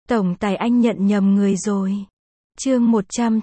Tổng tài anh nhận nhầm người rồi. Chương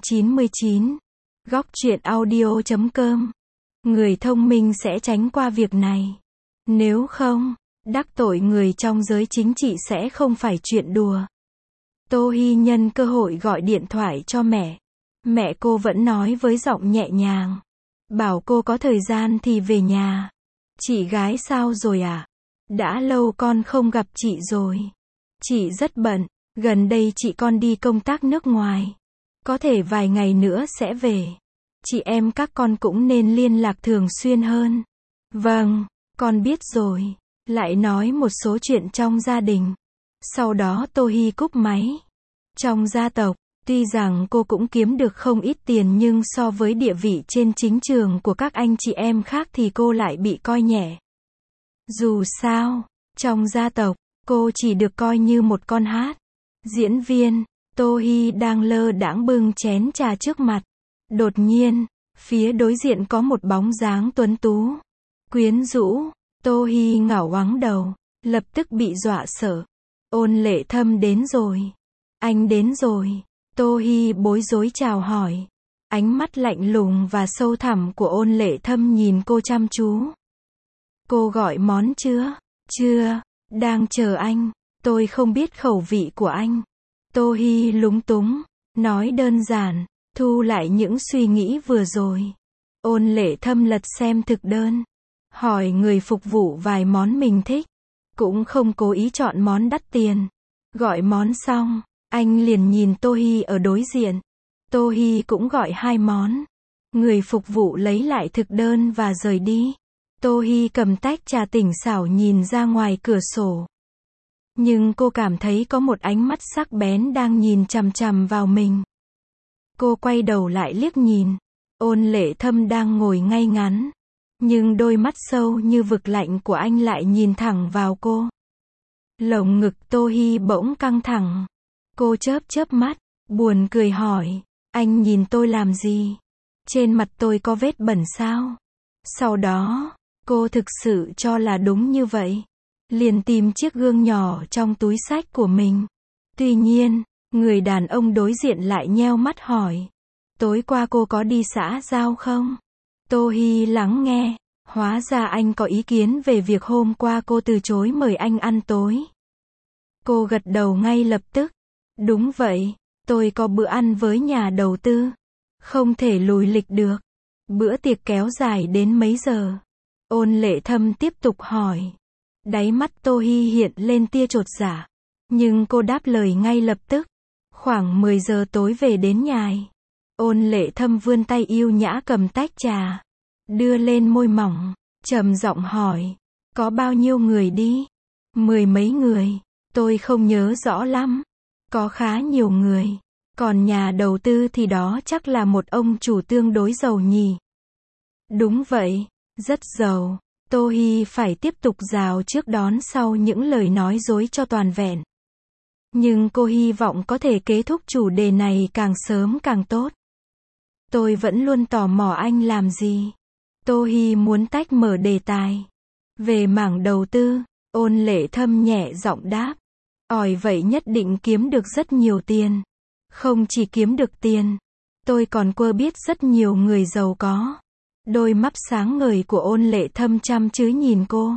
199. Góc truyện audio.com. Người thông minh sẽ tránh qua việc này. Nếu không, đắc tội người trong giới chính trị sẽ không phải chuyện đùa. Tô Hi nhân cơ hội gọi điện thoại cho mẹ. Mẹ cô vẫn nói với giọng nhẹ nhàng. Bảo cô có thời gian thì về nhà. Chị gái sao rồi à? Đã lâu con không gặp chị rồi. Chị rất bận, gần đây chị con đi công tác nước ngoài. Có thể vài ngày nữa sẽ về. Chị em các con cũng nên liên lạc thường xuyên hơn. Vâng, con biết rồi. Lại nói một số chuyện trong gia đình. Sau đó Tô Hi cúp máy. Trong gia tộc, tuy rằng cô cũng kiếm được không ít tiền nhưng so với địa vị trên chính trường của các anh chị em khác thì cô lại bị coi nhẹ. Dù sao, trong gia tộc, cô chỉ được coi như một con hát. Diễn viên. Tô Hi đang lơ đãng bưng chén trà trước mặt. Đột nhiên, phía đối diện có một bóng dáng tuấn tú, quyến rũ. Tô Hi ngảo ngoáng đầu, lập tức bị dọa sợ. Ôn Lệ Thâm đến rồi. Anh đến rồi. Tô Hi bối rối chào hỏi. Ánh mắt lạnh lùng và sâu thẳm của Ôn Lệ Thâm nhìn cô chăm chú. Cô gọi món chưa? Chưa, đang chờ anh. Tôi không biết khẩu vị của anh. Tô Hi lúng túng, nói đơn giản, thu lại những suy nghĩ vừa rồi. Ôn Lệ Thâm lật xem thực đơn, hỏi người phục vụ vài món mình thích, cũng không cố ý chọn món đắt tiền. Gọi món xong, anh liền nhìn Tô Hi ở đối diện. Tô Hi cũng gọi 2 món. Người phục vụ lấy lại thực đơn và rời đi. Tô Hi cầm tách trà tỉnh xảo nhìn ra ngoài cửa sổ. Nhưng cô cảm thấy có một ánh mắt sắc bén đang nhìn chằm chằm vào mình. Cô quay đầu lại liếc nhìn. Ôn Lệ Thâm đang ngồi ngay ngắn. Nhưng đôi mắt sâu như vực lạnh của anh lại nhìn thẳng vào cô. Lồng ngực Tô Hi bỗng căng thẳng. Cô chớp chớp mắt, buồn cười hỏi. Anh nhìn tôi làm gì? Trên mặt tôi có vết bẩn sao? Sau đó, cô thực sự cho là đúng như vậy. Liền tìm chiếc gương nhỏ trong túi xách của mình. Tuy nhiên, người đàn ông đối diện lại nheo mắt hỏi. Tối qua cô có đi xã giao không? Tô Hi lắng nghe. Hóa ra anh có ý kiến về việc hôm qua cô từ chối mời anh ăn tối. Cô gật đầu ngay lập tức. Đúng vậy, tôi có bữa ăn với nhà đầu tư. Không thể lùi lịch được. Bữa tiệc kéo dài đến mấy giờ? Ôn Lệ Thâm tiếp tục hỏi. Đáy mắt Tô Hi hiện lên tia chột dạ. Nhưng cô đáp lời ngay lập tức. Khoảng 10 giờ tối về đến nhà. Ôn Lệ Thâm vươn tay yêu nhã cầm tách trà. Đưa lên môi mỏng. Trầm giọng hỏi. Có bao nhiêu người đi? 10 mấy người. Tôi không nhớ rõ lắm. Có khá nhiều người. Còn nhà đầu tư thì đó chắc là một ông chủ tương đối giàu nhỉ? Đúng vậy. Rất giàu. Tô Hi phải tiếp tục rào trước đón sau những lời nói dối cho toàn vẹn. Nhưng cô hy vọng có thể kết thúc chủ đề này càng sớm càng tốt. Tôi vẫn luôn tò mò anh làm gì. Tô Hi muốn tách mở đề tài. Về mảng đầu tư, Ôn Lệ Thâm nhẹ giọng đáp. Ỏi vậy nhất định kiếm được rất nhiều tiền. Không chỉ kiếm được tiền, tôi còn quen biết rất nhiều người giàu có. Đôi mắt sáng ngời của Ôn Lệ Thâm chăm chú nhìn cô.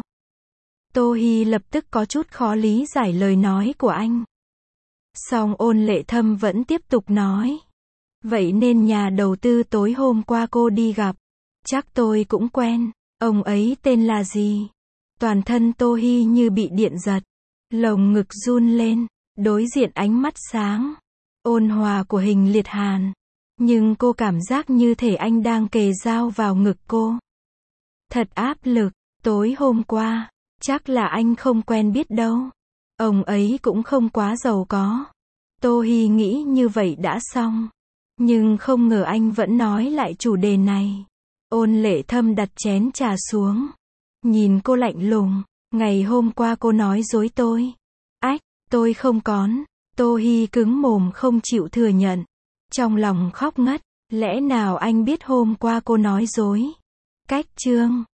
Tô Hi lập tức có chút khó lý giải lời nói của anh. Song Ôn Lệ Thâm vẫn tiếp tục nói. Vậy nên nhà đầu tư tối hôm qua cô đi gặp, chắc tôi cũng quen. Ông ấy tên là gì? Toàn thân Tô Hi như bị điện giật. Lồng ngực run lên. Đối diện ánh mắt sáng, ôn hòa của Hình Liệt Hàn. Nhưng cô cảm giác như thể anh đang kề dao vào ngực cô. Thật áp lực. Tối hôm qua, chắc là anh không quen biết đâu. Ông ấy cũng không quá giàu có. Tô Hi nghĩ như vậy đã xong. Nhưng không ngờ anh vẫn nói lại chủ đề này. Ôn Lệ Thâm đặt chén trà xuống. Nhìn cô lạnh lùng. Ngày hôm qua cô nói dối tôi. Ách, tôi không có. Tô Hi cứng mồm không chịu thừa nhận. Trong lòng khóc ngất. Lẽ nào anh biết hôm qua cô nói dối? Cách chương